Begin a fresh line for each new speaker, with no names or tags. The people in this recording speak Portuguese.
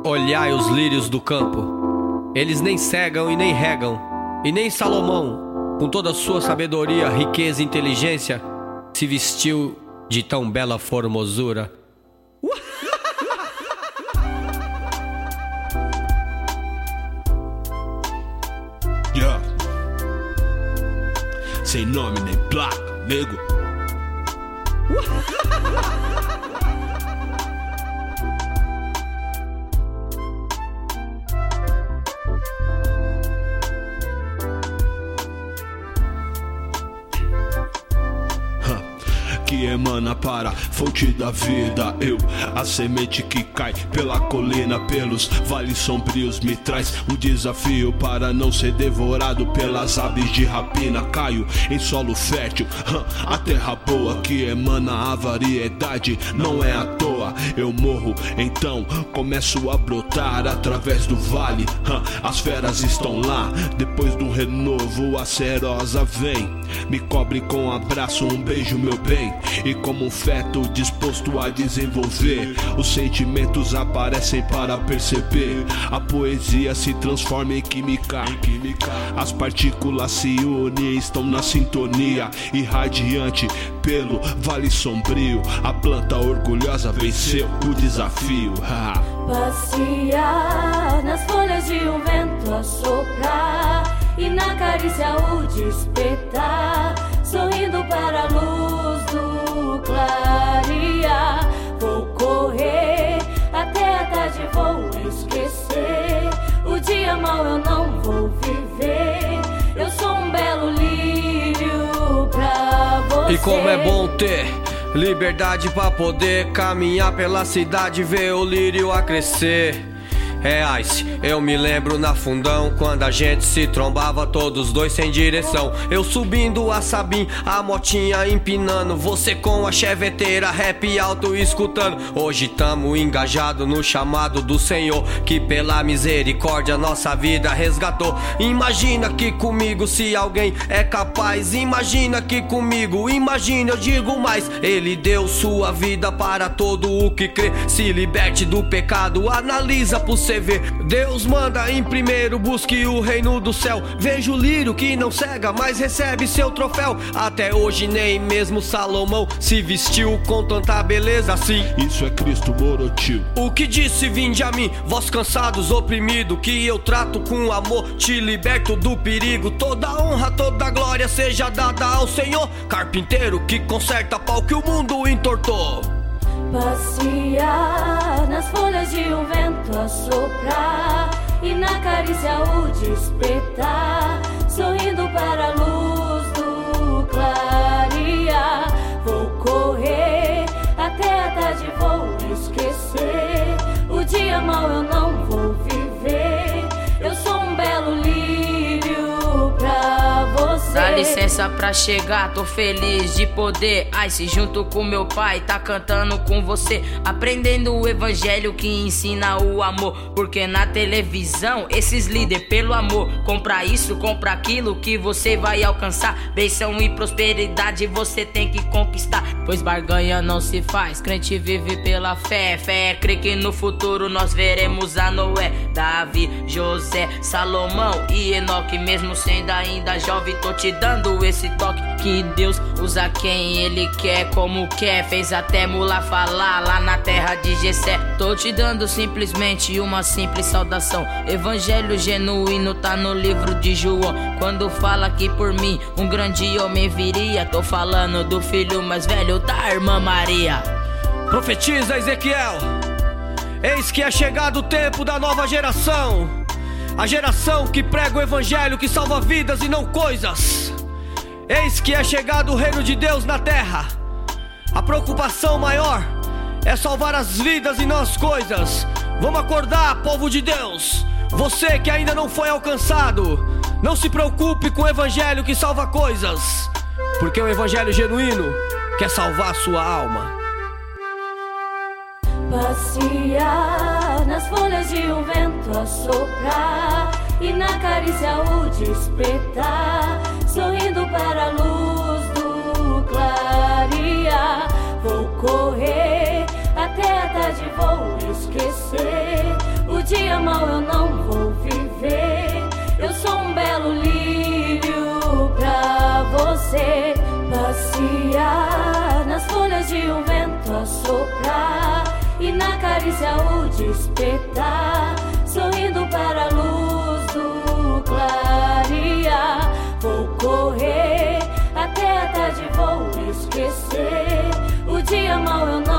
Olhai os lírios do campo, eles nem cegam e nem regam, e nem Salomão, com toda a sua sabedoria, riqueza e inteligência, se vestiu de tão bela formosura.
Yeah. Sem nome nem placa, nego. Que emana para a fonte da vida. Eu, a semente que cai pela colina, pelos vales sombrios, me traz um desafio para não ser devorado pelas aves de rapina. Caio em solo fértil, a terra boa que emana a variedade. Não é à toa, eu morro, então começo a brotar através do vale. As feras estão lá, depois do renovo a serosa vem, me cobre com abraço, um beijo meu bem. E como um feto disposto a desenvolver, os sentimentos aparecem para perceber. A poesia se transforma em química. As partículas se unem, estão na sintonia. Irradiante pelo vale sombrio, a planta orgulhosa venceu o desafio.
Passear nas folhas de um vento a soprar, e na carícia o despertar, sorrindo para a luz do clarear. Vou correr até a tarde, vou esquecer o dia mau, eu não vou viver. Eu sou um belo lírio pra você.
E como é bom ter liberdade pra poder caminhar pela cidade, ver o lírio a crescer. É Ice, eu me lembro na Fundão, quando a gente se trombava todos dois sem direção. Eu subindo a Sabim, a motinha empinando, você com a cheveteira, rap alto escutando. Hoje tamo engajado no chamado do Senhor, que pela misericórdia nossa vida resgatou. Imagina aqui comigo se alguém é capaz, imagina aqui comigo, imagina, eu digo mais. Ele deu sua vida para todo o que crê, se liberte do pecado, analisa por você ver. Deus manda em primeiro, busque o reino do céu. Veja o lírio que não cega, mas recebe seu troféu. Até hoje nem mesmo Salomão se vestiu com tanta beleza assim.
Isso é Cristo Morotil.
O que disse, vinde a mim, vós cansados, oprimido, que eu trato com amor, te liberto do perigo. Toda honra, toda glória seja dada ao Senhor, carpinteiro que conserta pau que o mundo entortou.
Passear nas folhas de um vento a soprar, e na carícia o despertar, sorrindo para a luz do clarear. Vou correr até a tarde, vou esquecer o dia mau, eu não vou viver. Eu sou um belo lírio pra você.
Dá licença pra chegar, tô feliz de poder Ice junto com meu pai, tá cantando com você, aprendendo o evangelho que ensina o amor. Porque na televisão esses líderes pelo amor, compra isso, compra aquilo que você vai alcançar. Bênção e prosperidade você tem que conquistar, pois barganha não se faz, crente vive pela fé. Fé é crer que no futuro nós veremos a Noé, Davi, José, Salomão e Enoque. Mesmo sendo ainda jovem, tô te dando esse toque, que Deus usa quem Ele quer, como quer. Fez até mula falar lá na terra de Jessé. Tô te dando simplesmente uma simples saudação. Evangelho genuíno tá no livro de João, quando fala que por mim um grande homem viria. Tô falando do filho mais velho da irmã Maria.
Profetiza Ezequiel, eis que é chegado o tempo da nova geração, a geração que prega o evangelho, que salva vidas e não coisas. Eis que é chegado o reino de Deus na terra. A preocupação maior é salvar as vidas e não as coisas. Vamos acordar, povo de Deus. Você que ainda não foi alcançado, não se preocupe com o evangelho que salva coisas, porque o evangelho genuíno quer salvar a sua alma.
Passear nas folhas de um vento a soprar, e na carícia o despertar, sorrindo para a luz do clarear. Vou correr até a tarde, tarde vou esquecer. O dia mau eu não vou viver. Eu sou um belo lírio pra você passear nas folhas de um vento a soprar e na carícia o despertar, sorrindo para a luz do clarear. Vou correr até a tarde, vou esquecer. O dia mau eu não